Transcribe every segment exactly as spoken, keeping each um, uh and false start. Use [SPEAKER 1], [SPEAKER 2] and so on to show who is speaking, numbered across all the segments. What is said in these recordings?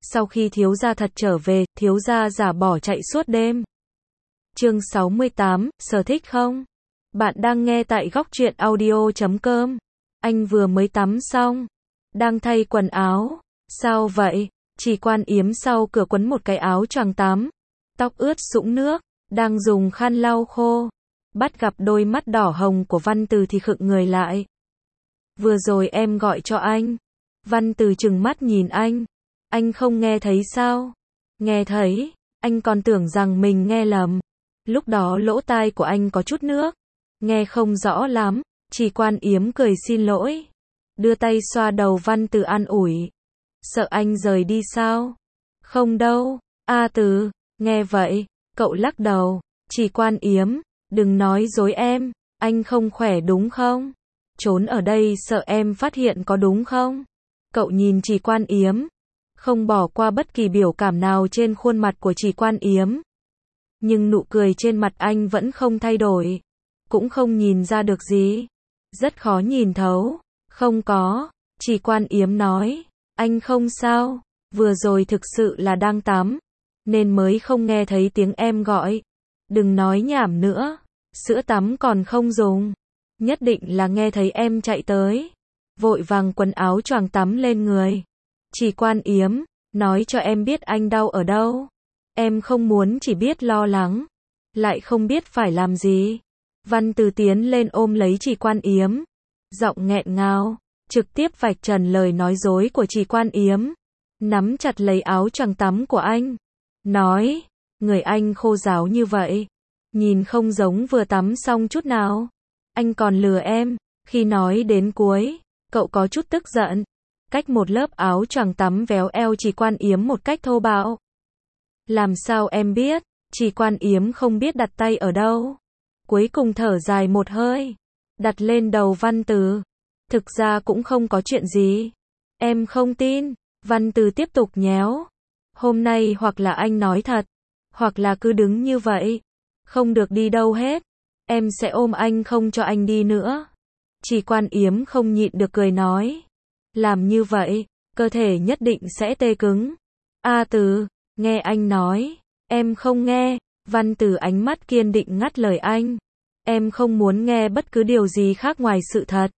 [SPEAKER 1] Sau khi thiếu gia thật trở về, thiếu gia giả bỏ chạy suốt đêm. Chương sáu mươi tám, sở thích không? Bạn đang nghe tại góc truyện audio chấm com. Anh vừa mới tắm xong, đang thay quần áo. Sao vậy? Chỉ Quan Yếm sau cửa quấn một cái áo choàng tắm, tóc ướt sũng nước, đang dùng khăn lau khô. Bắt gặp đôi mắt đỏ hồng của Văn Từ thì khựng người lại. Vừa rồi em gọi cho anh. Văn Từ trừng mắt nhìn anh. Anh không nghe thấy sao? Nghe thấy, anh còn tưởng rằng mình nghe lầm. Lúc đó lỗ tai của anh có chút nước, nghe không rõ lắm. Chỉ Quan Yếm cười xin lỗi, đưa tay xoa đầu Văn Từ an ủi. Sợ anh rời đi sao? Không đâu. A Từ, nghe vậy, cậu lắc đầu. Chỉ Quan Yếm, đừng nói dối em, anh không khỏe đúng không? Trốn ở đây sợ em phát hiện có đúng không? Cậu nhìn Chỉ Quan Yếm, không bỏ qua bất kỳ biểu cảm nào trên khuôn mặt của Chỉ Quan Yếm. Nhưng nụ cười trên mặt anh vẫn không thay đổi, cũng không nhìn ra được gì. Rất khó nhìn thấu. Không có, Chỉ Quan Yếm nói, anh không sao, vừa rồi thực sự là đang tắm, nên mới không nghe thấy tiếng em gọi. Đừng nói nhảm nữa, sữa tắm còn không dùng, nhất định là nghe thấy em chạy tới. Vội vàng quần áo choàng tắm lên người. Chỉ Quan Yếm, nói cho em biết anh đau ở đâu. Em không muốn chỉ biết lo lắng, lại không biết phải làm gì. Văn Từ tiến lên ôm lấy Chỉ Quan Yếm, giọng nghẹn ngào, trực tiếp vạch trần lời nói dối của Chỉ Quan Yếm. Nắm chặt lấy áo choàng tắm của anh, nói, người anh khô ráo như vậy, nhìn không giống vừa tắm xong chút nào. Anh còn lừa em. Khi nói đến cuối, cậu có chút tức giận, cách một lớp áo choàng tắm véo eo Chỉ Quan Yếm một cách thô bạo. Làm sao em biết? Chỉ Quan Yếm không biết đặt tay ở đâu. Cuối cùng thở dài một hơi, đặt lên đầu Văn Từ. Thực ra cũng không có chuyện gì. Em không tin. Văn Từ tiếp tục nhéo. Hôm nay hoặc là anh nói thật, hoặc là cứ đứng như vậy, không được đi đâu hết. Em sẽ ôm anh không cho anh đi nữa. Chỉ Quan Yếm không nhịn được cười nói. Làm như vậy, cơ thể nhất định sẽ tê cứng. A Từ, nghe anh nói. Em không nghe. Văn Từ ánh mắt kiên định ngắt lời anh. Em không muốn nghe bất cứ điều gì khác ngoài sự thật.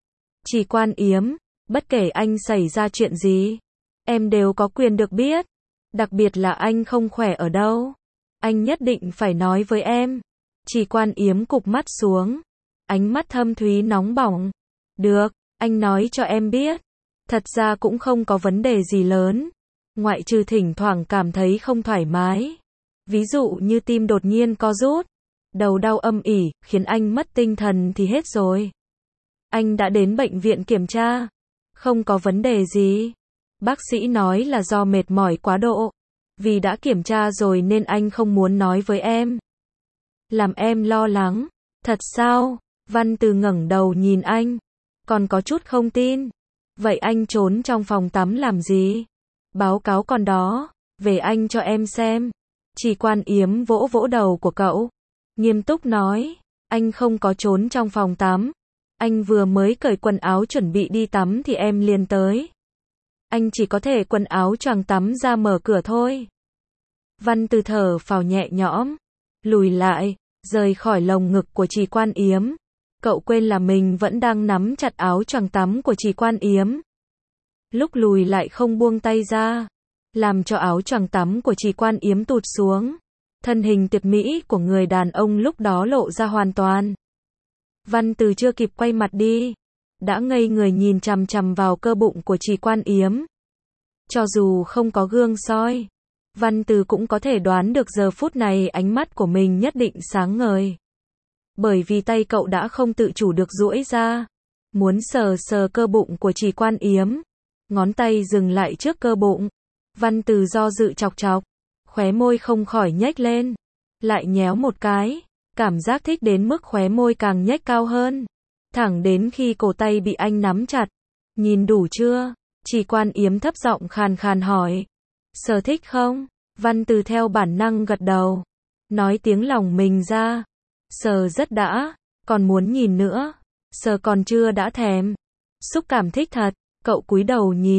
[SPEAKER 1] Chỉ Quan Yếm, bất kể anh xảy ra chuyện gì, em đều có quyền được biết. Đặc biệt là anh không khỏe ở đâu, anh nhất định phải nói với em. Chỉ Quan Yếm cụp mắt xuống, ánh mắt thâm thúy nóng bỏng. Được, anh nói cho em biết. Thật ra cũng không có vấn đề gì lớn, ngoại trừ thỉnh thoảng cảm thấy không thoải mái. Ví dụ như tim đột nhiên co rút, đầu đau âm ỉ, khiến anh mất tinh thần thì hết rồi. Anh đã đến bệnh viện kiểm tra, không có vấn đề gì. Bác sĩ nói là do mệt mỏi quá độ. Vì đã kiểm tra rồi nên anh không muốn nói với em. Làm em lo lắng. Thật sao? Văn Từ ngẩng đầu nhìn anh, còn có chút không tin. Vậy anh trốn trong phòng tắm làm gì? Báo cáo con đó, về anh cho em xem. Chỉ Quan Yếm vỗ vỗ đầu của cậu, nghiêm túc nói, anh không có trốn trong phòng tắm. Anh vừa mới cởi quần áo chuẩn bị đi tắm thì em liền tới. Anh chỉ có thể quần áo choàng tắm ra mở cửa thôi. Văn Từ thở phào nhẹ nhõm, lùi lại, rời khỏi lồng ngực của Chỉ Quan Yếm. Cậu quên là mình vẫn đang nắm chặt áo choàng tắm của Chỉ Quan Yếm. Lúc lùi lại không buông tay ra, làm cho áo choàng tắm của Chỉ Quan Yếm tụt xuống. Thân hình tuyệt mỹ của người đàn ông lúc đó lộ ra hoàn toàn. Văn Từ chưa kịp quay mặt đi, đã ngây người nhìn chằm chằm vào cơ bụng của Chỉ Quan Yếm. Cho dù không có gương soi, Văn Từ cũng có thể đoán được giờ phút này ánh mắt của mình nhất định sáng ngời. Bởi vì tay cậu đã không tự chủ được duỗi ra, muốn sờ sờ cơ bụng của Chỉ Quan Yếm. Ngón tay dừng lại trước cơ bụng. Văn Từ do dự chọc chọc, khóe môi không khỏi nhếch lên, lại nhéo một cái. Cảm giác thích đến mức khóe môi càng nhếch cao hơn, thẳng đến khi cổ tay bị anh nắm chặt. Nhìn đủ chưa? Chỉ Quan Yếm thấp giọng khàn khàn hỏi. Sở thích không? Văn Từ theo bản năng gật đầu, nói tiếng lòng mình ra. Sờ rất đã, còn muốn nhìn nữa. Sờ còn chưa đã thèm. Xúc cảm thích thật. Cậu cúi đầu nhìn,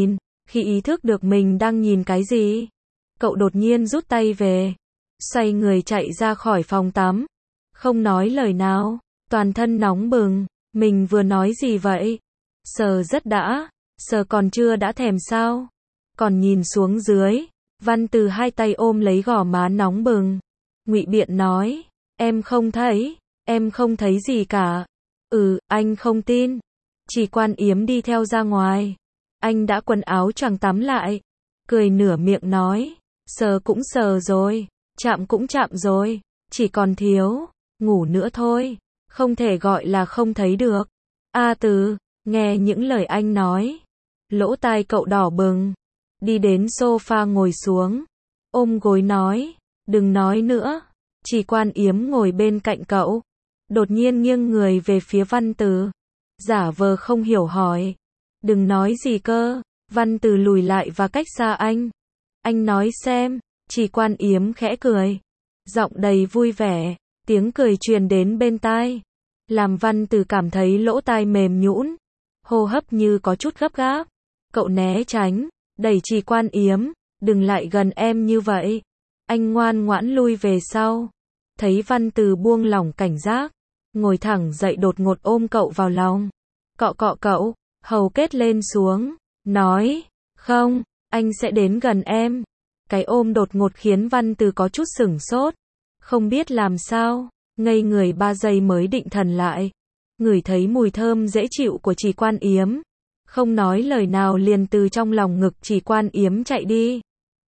[SPEAKER 1] Khi ý thức được mình đang nhìn cái gì, cậu đột nhiên rút tay về, xoay người chạy ra khỏi phòng tắm, không nói lời nào, toàn thân nóng bừng, mình vừa nói gì vậy? Sờ rất đã, sờ còn chưa đã thèm sao? Còn nhìn xuống dưới, Văn Từ hai tay ôm lấy gò má nóng bừng, ngụy biện nói, em không thấy, em không thấy gì cả. Ừ, anh không tin. Chỉ Quan Yếm đi theo ra ngoài. Anh đã quần áo choàng tắm lại, cười nửa miệng nói, sờ cũng sờ rồi, chạm cũng chạm rồi, chỉ còn thiếu ngủ nữa thôi, không thể gọi là không thấy được. A Từ, nghe những lời anh nói, lỗ tai cậu đỏ bừng, đi đến sofa ngồi xuống, ôm gối nói, đừng nói nữa. Chỉ Quan Yếm ngồi bên cạnh cậu, đột nhiên nghiêng người về phía Văn Từ, giả vờ không hiểu hỏi, đừng nói gì cơ. Văn Từ lùi lại và cách xa anh. Anh nói xem. Chỉ Quan Yếm khẽ cười, giọng đầy vui vẻ, tiếng cười truyền đến bên tai, làm Văn Từ cảm thấy lỗ tai mềm nhũn, hô hấp như có chút gấp gáp. Cậu né tránh, đẩy Chỉ Quan Yếm, đừng lại gần em như vậy. Anh ngoan ngoãn lui về sau. Thấy Văn Từ buông lỏng cảnh giác, ngồi thẳng dậy đột ngột ôm cậu vào lòng, cọ cọ cậu, hầu kết lên xuống, nói, không, anh sẽ đến gần em. Cái ôm đột ngột khiến Văn Từ có chút sửng sốt, không biết làm sao, ngây người ba giây mới định thần lại, ngửi thấy mùi thơm dễ chịu của Chỉ Quan Yếm, không nói lời nào liền từ trong lòng ngực Chỉ Quan Yếm chạy đi.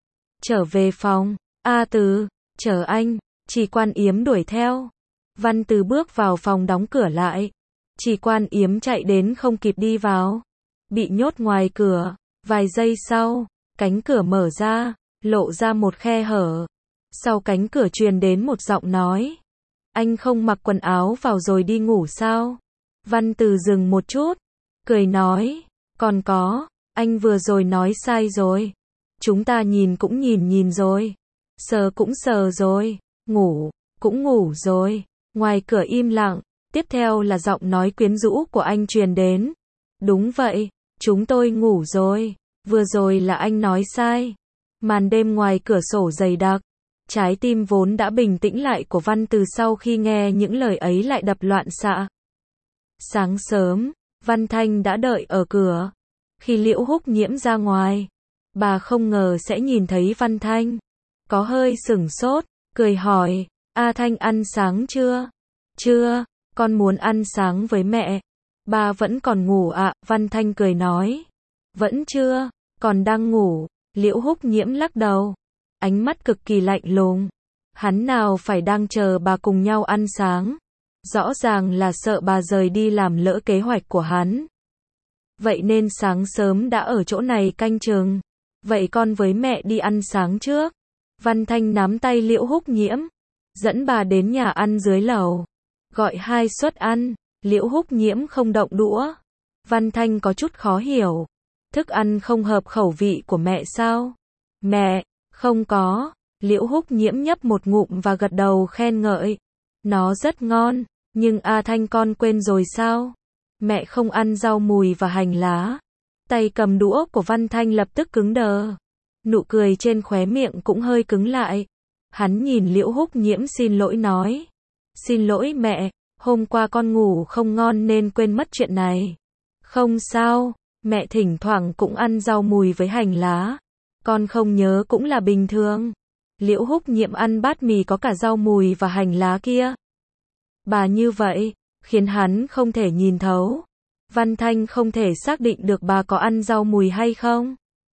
[SPEAKER 1] Trở về phòng, A Từ, chờ anh. Chỉ Quan Yếm đuổi theo. Văn Từ bước vào phòng đóng cửa lại. Chỉ Quan Yếm chạy đến không kịp đi vào, bị nhốt ngoài cửa. Vài giây sau, cánh cửa mở ra, lộ ra một khe hở. Sau cánh cửa truyền đến một giọng nói, anh không mặc quần áo vào rồi đi ngủ sao? Văn Từ dừng một chút, cười nói, còn có, anh vừa rồi nói sai rồi. Chúng ta nhìn cũng nhìn nhìn rồi, sờ cũng sờ rồi, ngủ cũng ngủ rồi. Ngoài cửa im lặng, tiếp theo là giọng nói quyến rũ của anh truyền đến. Đúng vậy, chúng tôi ngủ rồi, vừa rồi là anh nói sai. Màn đêm ngoài cửa sổ dày đặc, trái tim vốn đã bình tĩnh lại của Văn Từ sau khi nghe những lời ấy lại đập loạn xạ. Sáng sớm, Văn Thanh đã đợi ở cửa. Khi Liễu Húc Nhiễm ra ngoài, bà không ngờ sẽ nhìn thấy Văn Thanh, có hơi sửng sốt, cười hỏi, A Thanh ăn sáng chưa? Chưa, con muốn ăn sáng với mẹ. Ba vẫn còn ngủ ạ. Văn Thanh cười nói, vẫn chưa, còn đang ngủ. Liễu Húc Nhiễm lắc đầu, ánh mắt cực kỳ lạnh lùng. Hắn nào phải đang chờ bà cùng nhau ăn sáng, rõ ràng là sợ bà rời đi làm lỡ kế hoạch của hắn. Vậy nên sáng sớm đã ở chỗ này canh chừng. Vậy con với mẹ đi ăn sáng trước. Văn Thanh nắm tay Liễu Húc Nhiễm, dẫn bà đến nhà ăn dưới lầu, gọi hai suất ăn. Liễu Húc Nhiễm không động đũa. Văn Thanh có chút khó hiểu, thức ăn không hợp khẩu vị của mẹ sao? Mẹ, không có. Liễu Húc Nhiễm nhấp một ngụm và gật đầu khen ngợi, nó rất ngon, nhưng A Thanh con quên rồi sao? Mẹ không ăn rau mùi và hành lá. Tay cầm đũa của Văn Thanh lập tức cứng đờ, nụ cười trên khóe miệng cũng hơi cứng lại. Hắn nhìn Liễu Húc Nhiễm xin lỗi nói, xin lỗi mẹ, hôm qua con ngủ không ngon nên quên mất chuyện này. Không sao, mẹ thỉnh thoảng cũng ăn rau mùi với hành lá, con không nhớ cũng là bình thường. Liễu Húc Nhiễm ăn bát mì có cả rau mùi và hành lá kia. Bà như vậy, khiến hắn không thể nhìn thấu. Văn Thanh không thể xác định được bà có ăn rau mùi hay không.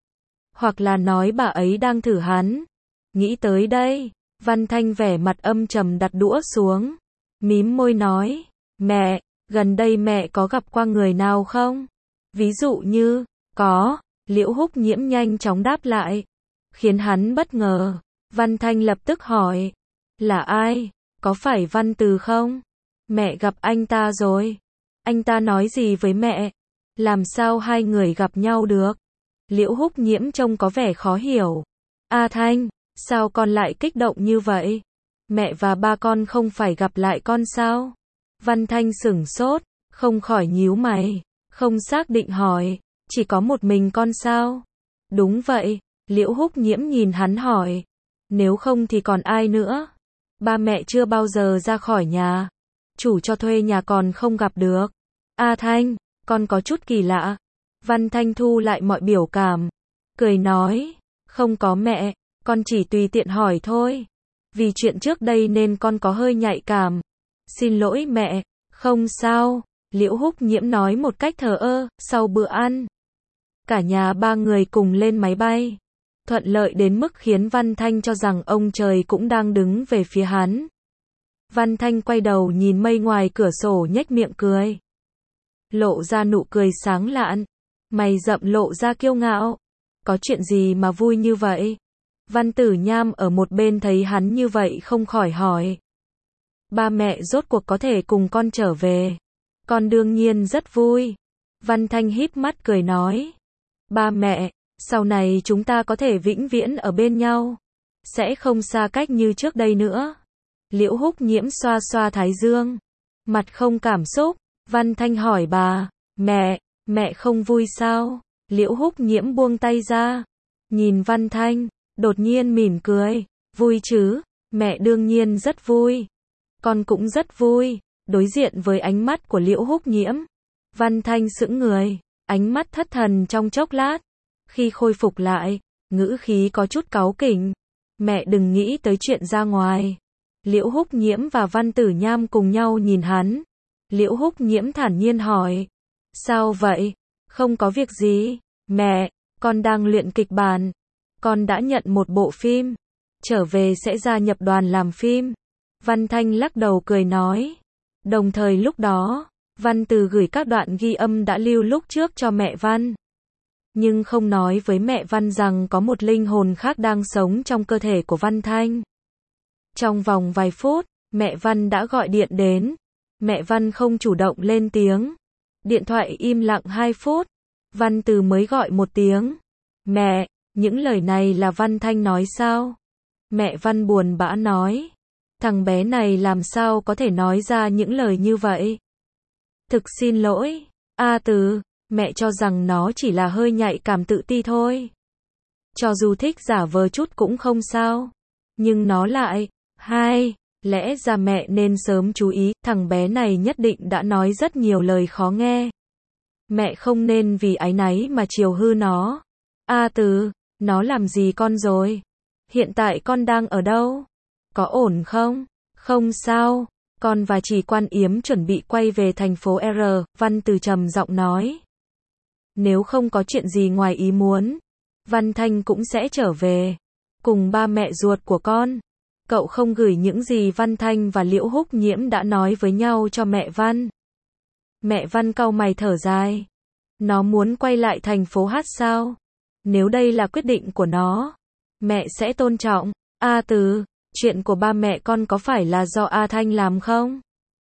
[SPEAKER 1] Hoặc là nói bà ấy đang thử hắn. Nghĩ tới đây, Văn Thanh vẻ mặt âm trầm đặt đũa xuống, mím môi nói, mẹ, gần đây mẹ có gặp qua người nào không? Ví dụ như, có. Liễu Húc Nhiễm nhanh chóng đáp lại, khiến hắn bất ngờ. Văn Thanh lập tức hỏi, là ai? Có phải Văn Từ không? Mẹ gặp anh ta rồi. Anh ta nói gì với mẹ? Làm sao hai người gặp nhau được? Liễu Húc Nhiễm trông có vẻ khó hiểu. A Thanh, sao con lại kích động như vậy? Mẹ và ba con không phải gặp lại con sao? Văn Thanh sửng sốt, không khỏi nhíu mày, không xác định hỏi, chỉ có một mình con sao? Đúng vậy, Liễu Húc Nhiễm nhìn hắn hỏi. Nếu không thì còn ai nữa? Ba mẹ chưa bao giờ ra khỏi nhà. Chủ cho thuê nhà còn không gặp được. A Thanh, con có chút kỳ lạ. Văn Thanh thu lại mọi biểu cảm. Cười nói, không có mẹ, con chỉ tùy tiện hỏi thôi. Vì chuyện trước đây nên con có hơi nhạy cảm. Xin lỗi mẹ, không sao. Liễu Húc Nhiễm nói một cách thờ ơ. Sau bữa ăn, cả nhà ba người cùng lên máy bay. Thuận lợi đến mức khiến Văn Thanh cho rằng ông trời cũng đang đứng về phía hắn. Văn Thanh quay đầu nhìn mây ngoài cửa sổ nhếch miệng cười. Lộ ra nụ cười sáng lạn. Mày rậm lộ ra kiêu ngạo. Có chuyện gì mà vui như vậy? Văn Tử Nham ở một bên thấy hắn như vậy không khỏi hỏi. Ba mẹ rốt cuộc có thể cùng con trở về. Con đương nhiên rất vui. Văn Thanh híp mắt cười nói. Ba mẹ, sau này chúng ta có thể vĩnh viễn ở bên nhau. Sẽ không xa cách như trước đây nữa. Liễu Húc Nhiễm xoa xoa thái dương. Mặt không cảm xúc. Văn Thanh hỏi bà. Mẹ, mẹ không vui sao? Liễu Húc Nhiễm buông tay ra. Nhìn Văn Thanh, đột nhiên mỉm cười. Vui chứ? Mẹ đương nhiên rất vui. Con cũng rất vui. Đối diện với ánh mắt của Liễu Húc Nhiễm, Văn Thanh sững người. Ánh mắt thất thần trong chốc lát. Khi khôi phục lại, ngữ khí có chút cáu kỉnh. Mẹ đừng nghĩ tới chuyện ra ngoài. Liễu Húc Nhiễm và Văn Tử Nham cùng nhau nhìn hắn. Liễu Húc Nhiễm thản nhiên hỏi. Sao vậy? Không có việc gì. Mẹ, con đang luyện kịch bản. Con đã nhận một bộ phim. Trở về sẽ gia nhập đoàn làm phim. Văn Thanh lắc đầu cười nói. Đồng thời lúc đó, Văn Từ gửi các đoạn ghi âm đã lưu lúc trước cho mẹ Văn. Nhưng không nói với mẹ Văn rằng có một linh hồn khác đang sống trong cơ thể của Văn Thanh. Trong vòng vài phút, mẹ Văn đã gọi điện đến. Mẹ Văn không chủ động lên tiếng. Điện thoại im lặng hai phút. Văn Từ mới gọi một tiếng. Mẹ, những lời này là Văn Thanh nói sao? Mẹ Văn buồn bã nói. Thằng bé này làm sao có thể nói ra những lời như vậy? Thực xin lỗi, A Từ, mẹ cho rằng nó chỉ là hơi nhạy cảm tự ti thôi. Cho dù thích giả vờ chút cũng không sao. Nhưng nó lại, hai, lẽ ra mẹ nên sớm chú ý, thằng bé này nhất định đã nói rất nhiều lời khó nghe. Mẹ không nên vì áy náy mà chiều hư nó. A Từ, nó làm gì con rồi? Hiện tại con đang ở đâu? Có ổn không? Không sao, con và Trì Quan Yếm chuẩn bị quay về thành phố R, Văn Từ trầm giọng nói. Nếu không có chuyện gì ngoài ý muốn, Văn Thanh cũng sẽ trở về, cùng ba mẹ ruột của con. Cậu không gửi những gì Văn Thanh và Liễu Húc Nhiễm đã nói với nhau cho mẹ Văn. Mẹ Văn cau mày thở dài. Nó muốn quay lại thành phố Hát sao? Nếu đây là quyết định của nó, mẹ sẽ tôn trọng. A Từ, chuyện của ba mẹ con có phải là do A Thanh làm không?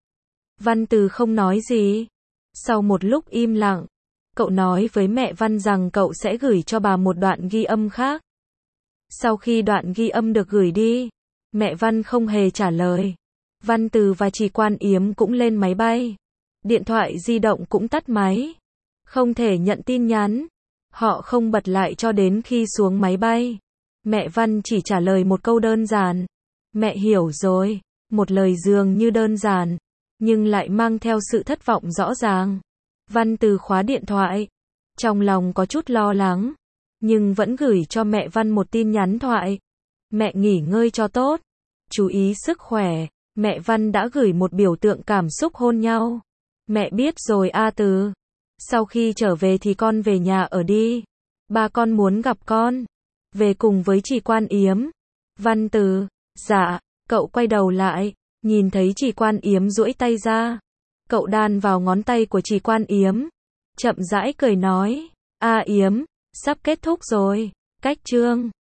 [SPEAKER 1] Văn Từ không nói gì. Sau một lúc im lặng, cậu nói với mẹ Văn rằng cậu sẽ gửi cho bà một đoạn ghi âm khác. Sau khi đoạn ghi âm được gửi đi, mẹ Văn không hề trả lời. Văn Từ và Trì Quan Yếm cũng lên máy bay. Điện thoại di động cũng tắt máy. Không thể nhận tin nhắn. Họ không bật lại cho đến khi xuống máy bay. Mẹ Văn chỉ trả lời một câu đơn giản. Mẹ hiểu rồi. Một lời dường như đơn giản, nhưng lại mang theo sự thất vọng rõ ràng. Văn Từ khóa điện thoại. Trong lòng có chút lo lắng, nhưng vẫn gửi cho mẹ Văn một tin nhắn thoại. Mẹ nghỉ ngơi cho tốt. Chú ý sức khỏe. Mẹ Văn đã gửi một biểu tượng cảm xúc hôn nhau. Mẹ biết rồi A Từ. Sau khi trở về thì con về nhà ở đi. Ba con muốn gặp con. Về cùng với Trì Quan Yếm. Văn Từ. Dạ. Cậu quay đầu lại, nhìn thấy Trì Quan Yếm duỗi tay ra. Cậu đan vào ngón tay của Trì Quan Yếm. Chậm rãi cười nói. A Yếm, sắp kết thúc rồi. Cách chương